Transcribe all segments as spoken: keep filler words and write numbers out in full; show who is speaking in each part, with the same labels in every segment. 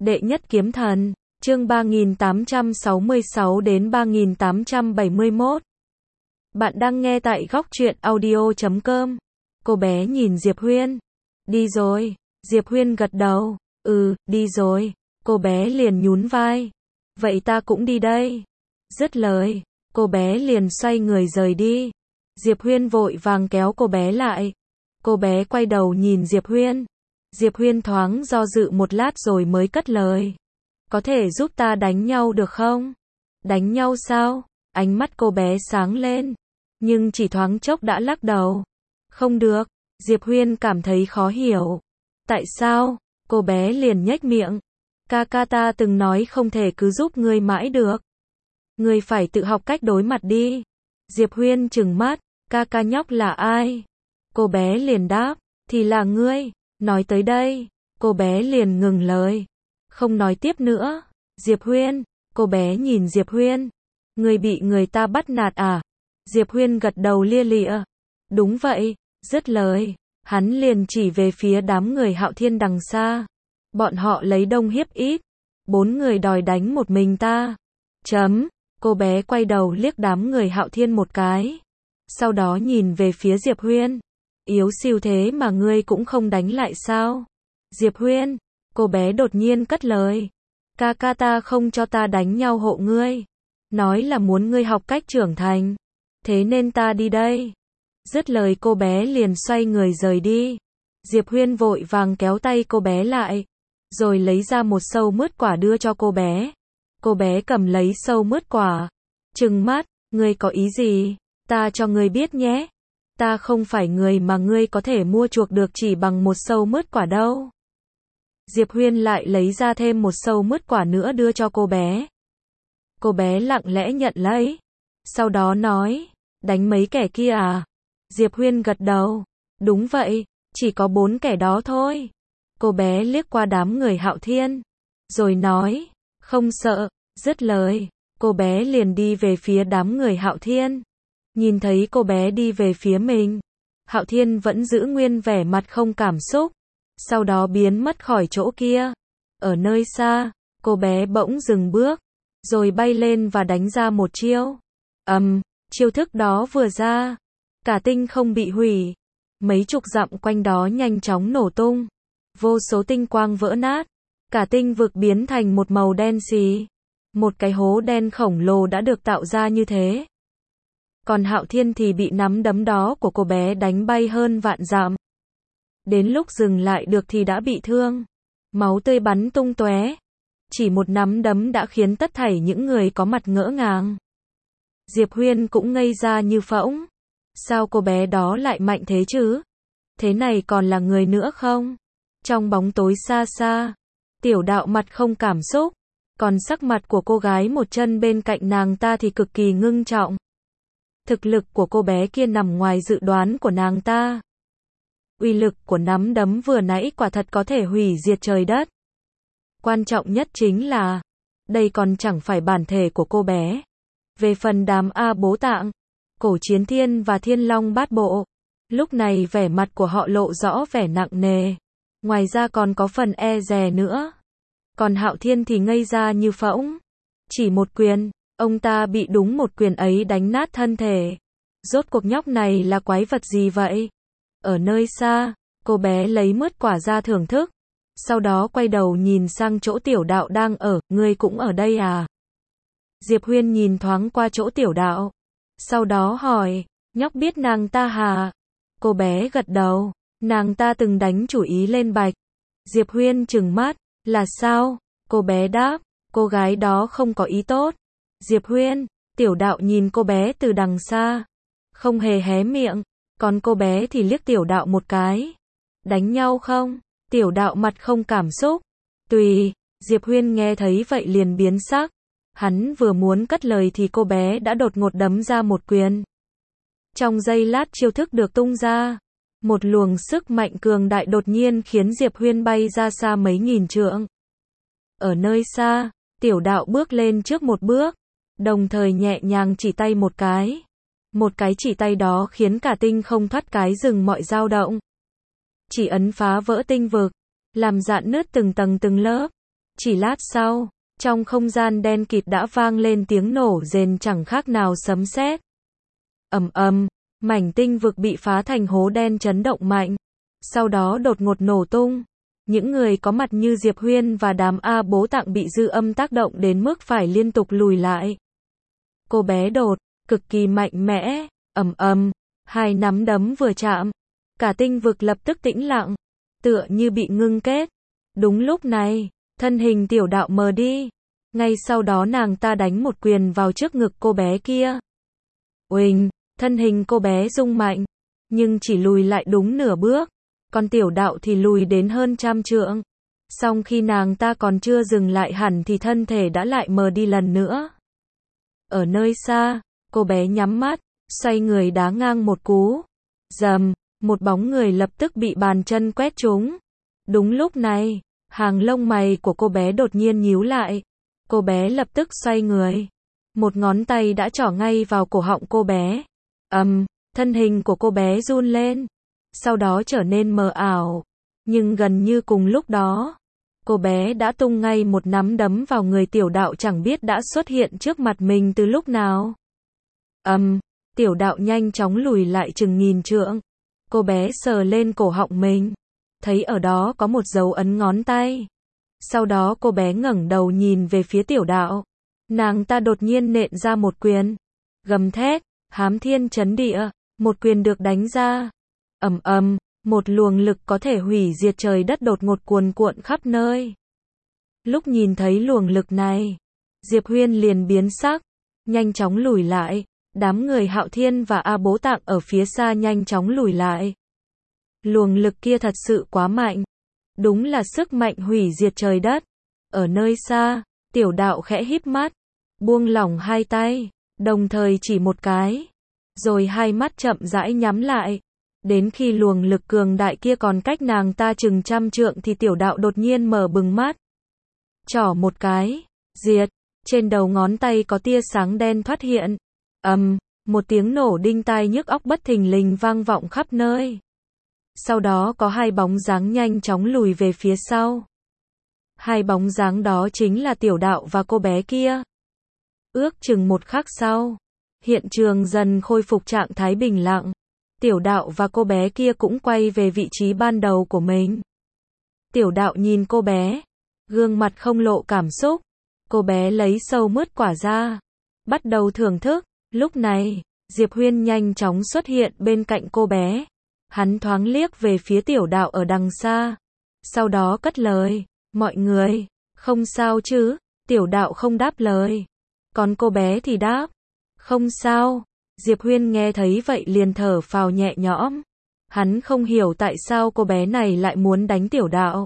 Speaker 1: Đệ nhất kiếm thần, chương ba nghìn tám trăm sáu mươi sáu đến ba nghìn tám trăm bảy mươi mốt. Bạn đang nghe tại góc truyện audio chấm com. Cô bé nhìn Diệp Huyên. Đi rồi. Diệp Huyên gật đầu. Ừ, đi rồi. Cô bé liền nhún vai. Vậy ta cũng đi đây. Dứt lời, cô bé liền xoay người rời đi. Diệp Huyên vội vàng kéo cô bé lại. Cô bé quay đầu nhìn Diệp Huyên. Diệp Huyên thoáng do dự một lát rồi mới cất lời. Có thể giúp ta đánh nhau được không? Đánh nhau sao? Ánh mắt cô bé sáng lên. Nhưng chỉ thoáng chốc đã lắc đầu. Không được. Diệp Huyên cảm thấy khó hiểu. Tại sao? Cô bé liền nhếch miệng. Ca ca ta từng nói không thể cứ giúp ngươi mãi được. Ngươi phải tự học cách đối mặt đi. Diệp Huyên trừng mắt. Ca ca nhóc là ai? Cô bé liền đáp. Thì là ngươi. Nói tới đây, cô bé liền ngừng lời. Không nói tiếp nữa. Diệp Huyên. Cô bé nhìn Diệp Huyên. Ngươi bị người ta bắt nạt à? Diệp Huyên gật đầu lia lịa. Đúng vậy. Dứt lời, hắn liền chỉ về phía đám người Hạo Thiên đằng xa. Bọn họ lấy đông hiếp ít. Bốn người đòi đánh một mình ta. Chấm. Cô bé quay đầu liếc đám người Hạo Thiên một cái. Sau đó nhìn về phía Diệp Huyên. Yếu xìu thế mà ngươi cũng không đánh lại sao? Diệp Huyên. Cô bé đột nhiên cất lời. Ca ca ta không cho ta đánh nhau hộ ngươi. Nói là muốn ngươi học cách trưởng thành. Thế nên ta đi đây. Dứt lời cô bé liền xoay người rời đi. Diệp Huyên vội vàng kéo tay cô bé lại. Rồi lấy ra một sâu mứt quả đưa cho cô bé. Cô bé cầm lấy sâu mứt quả. Trừng mắt, ngươi có ý gì? Ta cho ngươi biết nhé. Ta không phải người mà ngươi có thể mua chuộc được chỉ bằng một sâu mứt quả đâu. Diệp Huyên lại lấy ra thêm một sâu mứt quả nữa đưa cho cô bé. Cô bé lặng lẽ nhận lấy. Sau đó nói, đánh mấy kẻ kia à? Diệp Huyên gật đầu. Đúng vậy, chỉ có bốn kẻ đó thôi. Cô bé liếc qua đám người Hạo Thiên. Rồi nói, không sợ. Dứt lời, cô bé liền đi về phía đám người Hạo Thiên. Nhìn thấy cô bé đi về phía mình, Hạo Thiên vẫn giữ nguyên vẻ mặt không cảm xúc. Sau đó biến mất khỏi chỗ kia. Ở nơi xa, cô bé bỗng dừng bước, rồi bay lên và đánh ra một chiêu. Ầm, um, chiêu thức đó vừa ra, cả tinh không bị hủy. Mấy chục dặm quanh đó nhanh chóng nổ tung. Vô số tinh quang vỡ nát. Cả tinh vực biến thành một màu đen xì. Một cái hố đen khổng lồ đã được tạo ra như thế. Còn Hạo Thiên thì bị nắm đấm đó của cô bé đánh bay hơn vạn dặm. Đến lúc dừng lại được thì đã bị thương. Máu tươi bắn tung tóe. Chỉ một nắm đấm đã khiến tất thảy những người có mặt ngỡ ngàng. Diệp Huyên cũng ngây ra như phỗng. Sao cô bé đó lại mạnh thế chứ? Thế này còn là người nữa không? Trong bóng tối xa xa, Tiểu Đạo mặt không cảm xúc. Còn sắc mặt của cô gái một chân bên cạnh nàng ta thì cực kỳ ngưng trọng. Thực lực của cô bé kia nằm ngoài dự đoán của nàng ta. Uy lực của nắm đấm vừa nãy quả thật có thể hủy diệt trời đất. Quan trọng nhất chính là, đây còn chẳng phải bản thể của cô bé. Về phần đám A Bố Tạng, Cổ Chiến Thiên và Thiên Long Bát Bộ, lúc này vẻ mặt của họ lộ rõ vẻ nặng nề. Ngoài ra còn có phần e dè nữa. Còn Hạo Thiên thì ngây ra như phỗng. Chỉ một quyền, ông ta bị đúng một quyền ấy đánh nát thân thể. Rốt cuộc nhóc này là quái vật gì vậy? Ở nơi xa, cô bé lấy mứt quả ra thưởng thức. Sau đó quay đầu nhìn sang chỗ Tiểu Đạo đang ở. Ngươi cũng ở đây à? Diệp Huyên nhìn thoáng qua chỗ Tiểu Đạo. Sau đó hỏi, nhóc biết nàng ta hả? Cô bé gật đầu. Nàng ta từng đánh chủ ý lên Bạch. Diệp Huyên trừng mắt. Là sao? Cô bé đáp. Cô gái đó không có ý tốt. Diệp Huyên. Tiểu Đạo nhìn cô bé từ đằng xa. Không hề hé miệng. Còn cô bé thì liếc Tiểu Đạo một cái. Đánh nhau không? Tiểu Đạo mặt không cảm xúc. Tùy. Diệp Huyên nghe thấy vậy liền biến sắc. Hắn vừa muốn cất lời thì cô bé đã đột ngột đấm ra một quyền. Trong giây lát chiêu thức được tung ra. Một luồng sức mạnh cường đại đột nhiên khiến Diệp Huyên bay ra xa mấy nghìn trượng. Ở nơi xa, Tiểu Đạo bước lên trước một bước. Đồng thời nhẹ nhàng chỉ tay một cái. Một cái chỉ tay đó khiến cả tinh không thoát cái dừng mọi dao động. Chỉ ấn phá vỡ tinh vực. Làm rạn nứt từng tầng từng lớp. Chỉ lát sau, trong không gian đen kịt đã vang lên tiếng nổ rền chẳng khác nào sấm sét. Ầm ầm, mảnh tinh vực bị phá thành hố đen chấn động mạnh, sau đó đột ngột nổ tung. Những người có mặt như Diệp Huyên và đám A Bố Tạng bị dư âm tác động đến mức phải liên tục lùi lại. Cô bé đột, cực kỳ mạnh mẽ, ầm ầm, hai nắm đấm vừa chạm, cả tinh vực lập tức tĩnh lặng, tựa như bị ngưng kết. Đúng lúc này, thân hình tiểu đạo mờ đi, ngay sau đó nàng ta đánh một quyền vào trước ngực cô bé kia. Uỳnh, thân hình cô bé rung mạnh, nhưng chỉ lùi lại đúng nửa bước, còn tiểu đạo thì lùi đến hơn trăm trượng. Song khi nàng ta còn chưa dừng lại hẳn thì thân thể đã lại mờ đi lần nữa. Ở nơi xa, cô bé nhắm mắt, xoay người đá ngang một cú. Rầm, một bóng người lập tức bị bàn chân quét trúng. Đúng lúc này, hàng lông mày của cô bé đột nhiên nhíu lại. Cô bé lập tức xoay người. Một ngón tay đã trỏ ngay vào cổ họng cô bé. Ầm, um, thân hình của cô bé run lên. Sau đó trở nên mờ ảo. Nhưng gần như cùng lúc đó, cô bé đã tung ngay một nắm đấm vào người tiểu đạo chẳng biết đã xuất hiện trước mặt mình từ lúc nào. Ầm, um, tiểu đạo nhanh chóng lùi lại chừng nghìn trượng. Cô bé sờ lên cổ họng mình, thấy ở đó có một dấu ấn ngón tay. Sau đó cô bé ngẩng đầu nhìn về phía tiểu đạo. Nàng ta đột nhiên nện ra một quyền. Gầm thét, hám thiên chấn địa, một quyền được đánh ra. Ầm ầm, một luồng lực có thể hủy diệt trời đất đột ngột cuồn cuộn khắp nơi. Lúc nhìn thấy luồng lực này, Diệp Huyên liền biến sắc, nhanh chóng lùi lại. Đám người Hạo Thiên và A Bố Tạng ở phía xa nhanh chóng lùi lại. Luồng lực kia thật sự quá mạnh. Đúng là sức mạnh hủy diệt trời đất. Ở nơi xa, tiểu đạo khẽ híp mắt, buông lỏng hai tay, đồng thời chỉ một cái. Rồi hai mắt chậm rãi nhắm lại. Đến khi luồng lực cường đại kia còn cách nàng ta chừng trăm trượng thì tiểu đạo đột nhiên mở bừng mắt. Trỏ một cái, diệt, trên đầu ngón tay có tia sáng đen thoát hiện. Ầm, um, một tiếng nổ đinh tai nhức óc bất thình lình vang vọng khắp nơi. Sau đó có hai bóng dáng nhanh chóng lùi về phía sau. Hai bóng dáng đó chính là tiểu đạo và cô bé kia. Ước chừng một khắc sau, hiện trường dần khôi phục trạng thái bình lặng. Tiểu đạo và cô bé kia cũng quay về vị trí ban đầu của mình. Tiểu đạo nhìn cô bé, gương mặt không lộ cảm xúc. Cô bé lấy sâu mứt quả ra, bắt đầu thưởng thức. Lúc này, Diệp Huyên nhanh chóng xuất hiện bên cạnh cô bé. Hắn thoáng liếc về phía tiểu đạo ở đằng xa. Sau đó cất lời, mọi người, không sao chứ? Tiểu đạo không đáp lời. Còn cô bé thì đáp, không sao. Diệp Huyên nghe thấy vậy liền thở phào nhẹ nhõm. Hắn không hiểu tại sao cô bé này lại muốn đánh tiểu đạo.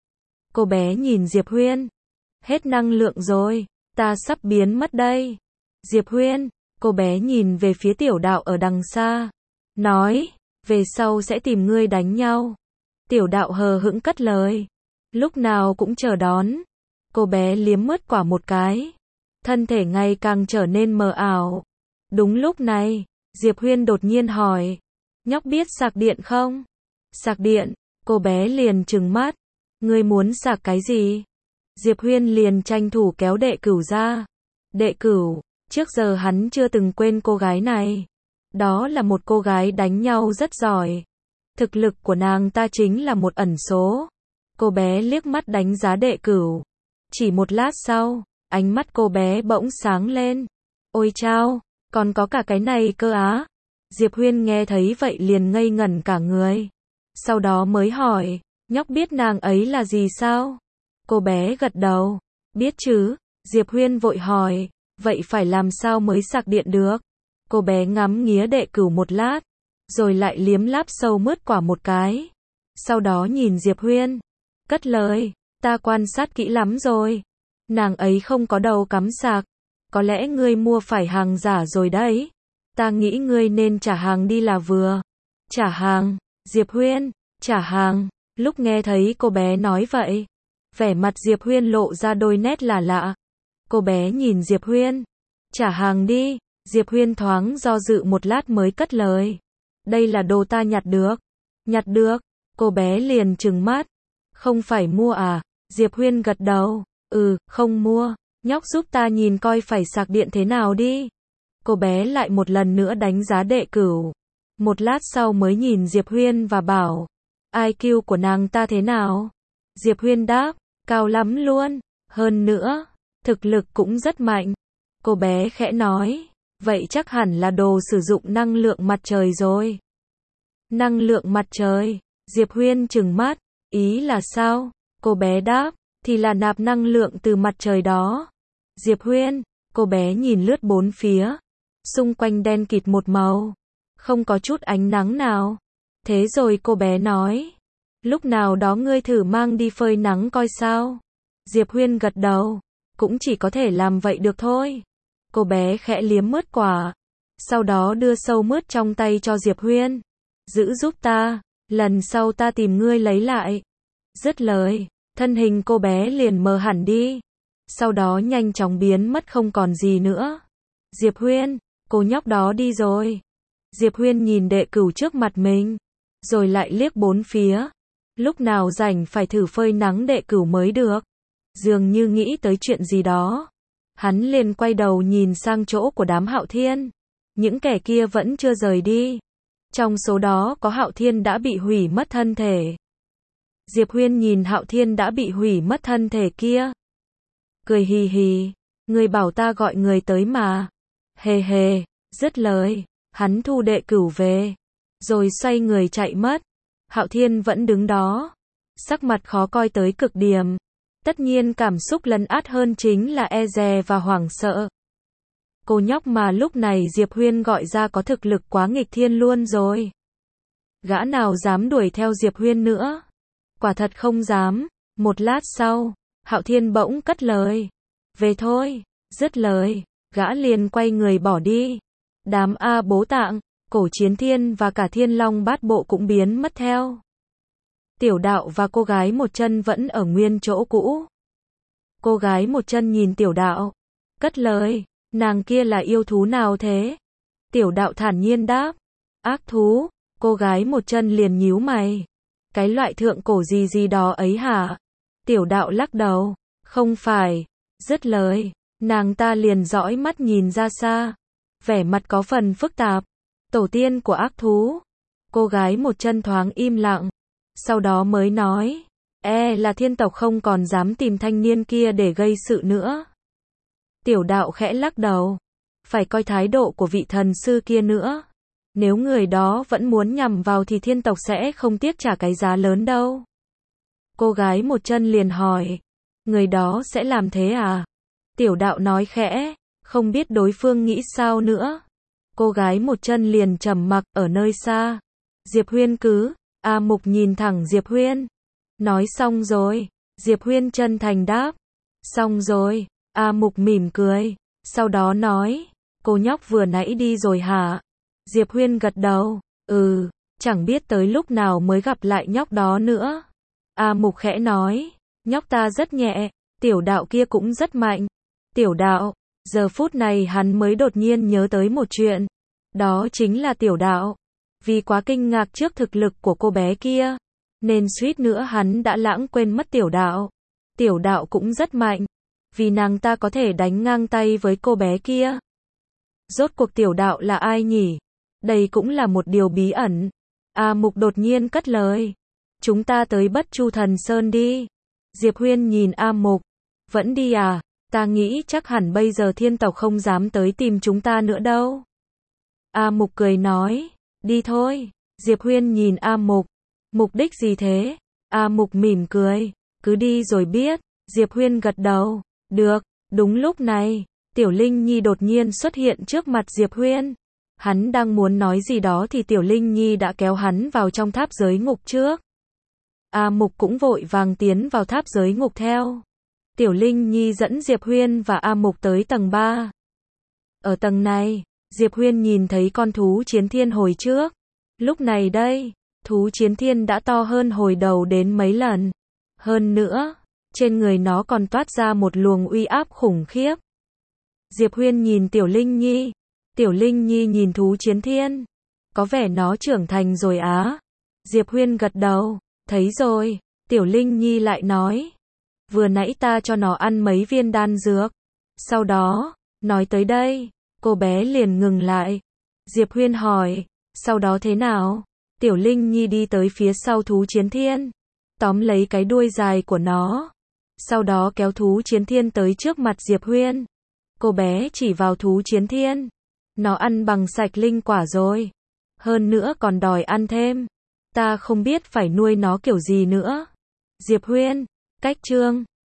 Speaker 1: Cô bé nhìn Diệp Huyên. Hết năng lượng rồi, ta sắp biến mất đây. Diệp Huyên, cô bé nhìn về phía tiểu đạo ở đằng xa. Nói, về sau sẽ tìm ngươi đánh nhau. Tiểu đạo hờ hững cất lời. Lúc nào cũng chờ đón. Cô bé liếm mứt quả một cái. Thân thể ngày càng trở nên mờ ảo. Đúng lúc này, Diệp Huyên đột nhiên hỏi. Nhóc biết sạc điện không? Sạc điện, cô bé liền trừng mắt. Ngươi muốn sạc cái gì? Diệp Huyên liền tranh thủ kéo đệ cửu ra. Đệ cửu, trước giờ hắn chưa từng quên cô gái này. Đó là một cô gái đánh nhau rất giỏi. Thực lực của nàng ta chính là một ẩn số. Cô bé liếc mắt đánh giá đệ cửu. Chỉ một lát sau, ánh mắt cô bé bỗng sáng lên. Ôi chao, còn có cả cái này cơ á. Diệp Huyên nghe thấy vậy liền ngây ngẩn cả người. Sau đó mới hỏi, nhóc biết nàng ấy là gì sao? Cô bé gật đầu, biết chứ. Diệp Huyên vội hỏi, vậy phải làm sao mới sạc điện được? Cô bé ngắm nghía đệ cửu một lát, rồi lại liếm láp sâu mứt quả một cái. Sau đó nhìn Diệp Huyên, cất lời, ta quan sát kỹ lắm rồi. Nàng ấy không có đầu cắm sạc. Có lẽ ngươi mua phải hàng giả rồi đấy. Ta nghĩ ngươi nên trả hàng đi là vừa. Trả hàng, Diệp Huyên, trả hàng. Lúc nghe thấy cô bé nói vậy, vẻ mặt Diệp Huyên lộ ra đôi nét là lạ. Cô bé nhìn Diệp Huyên, trả hàng đi. Diệp Huyên thoáng do dự một lát mới cất lời. Đây là đồ ta nhặt được. Nhặt được, cô bé liền trừng mắt. Không phải mua à? Diệp Huyên gật đầu. Ừ, không mua. Nhóc giúp ta nhìn coi phải sạc điện thế nào đi. Cô bé lại một lần nữa đánh giá đệ cửu. Một lát sau mới nhìn Diệp Huyên và bảo, i kiu của nàng ta thế nào? Diệp Huyên đáp, cao lắm luôn. Hơn nữa, thực lực cũng rất mạnh. Cô bé khẽ nói, vậy chắc hẳn là đồ sử dụng năng lượng mặt trời rồi. Năng lượng mặt trời? Diệp Huyên trừng mắt, ý là sao? Cô bé đáp, thì là nạp năng lượng từ mặt trời đó. Diệp Huyên, cô bé nhìn lướt bốn phía. Xung quanh đen kịt một màu. Không có chút ánh nắng nào. Thế rồi cô bé nói, lúc nào đó ngươi thử mang đi phơi nắng coi sao. Diệp Huyên gật đầu, cũng chỉ có thể làm vậy được thôi. Cô bé khẽ liếm mứt quả. Sau đó đưa sâu mứt trong tay cho Diệp Huyên. Giữ giúp ta, lần sau ta tìm ngươi lấy lại. Dứt lời, thân hình cô bé liền mờ hẳn đi. Sau đó nhanh chóng biến mất không còn gì nữa. Diệp Huyên, cô nhóc đó đi rồi. Diệp Huyên nhìn đệ cửu trước mặt mình, rồi lại liếc bốn phía. Lúc nào rảnh phải thử phơi nắng đệ cửu mới được. Dường như nghĩ tới chuyện gì đó. Hắn liền quay đầu nhìn sang chỗ của đám Hạo Thiên. Những kẻ kia vẫn chưa rời đi. Trong số đó có Hạo Thiên đã bị hủy mất thân thể. Diệp Huyên nhìn Hạo Thiên đã bị hủy mất thân thể kia. Cười hì hì, người bảo ta gọi người tới mà. Hề hề, dứt lời, hắn thu đệ cửu về. Rồi xoay người chạy mất. Hạo Thiên vẫn đứng đó. Sắc mặt khó coi tới cực điểm. Tất nhiên cảm xúc lấn át hơn chính là e dè và hoảng sợ. Cô nhóc mà lúc này Diệp Huyên gọi ra có thực lực quá nghịch thiên luôn rồi. Gã nào dám đuổi theo Diệp Huyên nữa? Quả thật không dám. Một lát sau, Hạo Thiên bỗng cất lời. Về thôi. Dứt lời, gã liền quay người bỏ đi. Đám A Bố Tạng, Cổ Chiến Thiên và cả Thiên Long Bát Bộ cũng biến mất theo. Tiểu Đạo và cô gái một chân vẫn ở nguyên chỗ cũ. Cô gái một chân nhìn Tiểu Đạo, cất lời, nàng kia là yêu thú nào thế? Tiểu Đạo thản nhiên đáp, ác thú. Cô gái một chân liền nhíu mày. Cái loại thượng cổ gì gì đó ấy hả? Tiểu Đạo lắc đầu, không phải. Dứt lời, nàng ta liền dõi mắt nhìn ra xa. Vẻ mặt có phần phức tạp. Tổ tiên của ác thú. Cô gái một chân thoáng im lặng. Sau đó mới nói, e là thiên tộc không còn dám tìm thanh niên kia để gây sự nữa. Tiểu Đạo khẽ lắc đầu. Phải coi thái độ của vị thần sư kia nữa. Nếu người đó vẫn muốn nhằm vào thì thiên tộc sẽ không tiếc trả cái giá lớn đâu. Cô gái một chân liền hỏi, người đó sẽ làm thế à? Tiểu Đạo nói khẽ, không biết đối phương nghĩ sao nữa. Cô gái một chân liền trầm mặc ở nơi xa. Diệp Huyên cứ, A Mục nhìn thẳng Diệp Huyên. Nói xong rồi. Diệp Huyên chân thành đáp. Xong rồi. A Mục mỉm cười. Sau đó nói, cô nhóc vừa nãy đi rồi hả? Diệp Huyên gật đầu. Ừ, chẳng biết tới lúc nào mới gặp lại nhóc đó nữa. A Mục khẽ nói, nhóc ta rất nhẹ, Tiểu Đạo kia cũng rất mạnh. Tiểu Đạo, giờ phút này hắn mới đột nhiên nhớ tới một chuyện. Đó chính là Tiểu Đạo. Vì quá kinh ngạc trước thực lực của cô bé kia, nên suýt nữa hắn đã lãng quên mất Tiểu Đạo. Tiểu Đạo cũng rất mạnh, vì nàng ta có thể đánh ngang tay với cô bé kia. Rốt cuộc Tiểu Đạo là ai nhỉ? Đây cũng là một điều bí ẩn. A Mục đột nhiên cất lời. Chúng ta tới Bất Chu Thần Sơn đi. Diệp Huyên nhìn A Mục. Vẫn đi à? Ta nghĩ chắc hẳn bây giờ thiên tộc không dám tới tìm chúng ta nữa đâu. A Mục cười nói. Đi thôi. Diệp Huyên nhìn A Mục. Mục đích gì thế? A Mục mỉm cười. Cứ đi rồi biết. Diệp Huyên gật đầu. Được. Đúng lúc này, Tiểu Linh Nhi đột nhiên xuất hiện trước mặt Diệp Huyên. Hắn đang muốn nói gì đó thì Tiểu Linh Nhi đã kéo hắn vào trong tháp giới ngục trước. A Mục cũng vội vàng tiến vào tháp giới ngục theo. Tiểu Linh Nhi dẫn Diệp Huyên và A Mục tới tầng ba. Ở tầng này, Diệp Huyên nhìn thấy con thú chiến thiên hồi trước. Lúc này đây, thú chiến thiên đã to hơn hồi đầu đến mấy lần. Hơn nữa, trên người nó còn toát ra một luồng uy áp khủng khiếp. Diệp Huyên nhìn Tiểu Linh Nhi. Tiểu Linh Nhi nhìn thú chiến thiên. Có vẻ nó trưởng thành rồi á. Diệp Huyên gật đầu. Thấy rồi. Tiểu Linh Nhi lại nói. Vừa nãy ta cho nó ăn mấy viên đan dược. Sau đó, nói tới đây, cô bé liền ngừng lại. Diệp Huyên hỏi, sau đó thế nào? Tiểu Linh Nhi đi tới phía sau thú chiến thiên, tóm lấy cái đuôi dài của nó. Sau đó kéo thú chiến thiên tới trước mặt Diệp Huyên. Cô bé chỉ vào thú chiến thiên. Nó ăn bằng sạch linh quả rồi. Hơn nữa còn đòi ăn thêm. Ta không biết phải nuôi nó kiểu gì nữa. Diệp Huyên, cách chương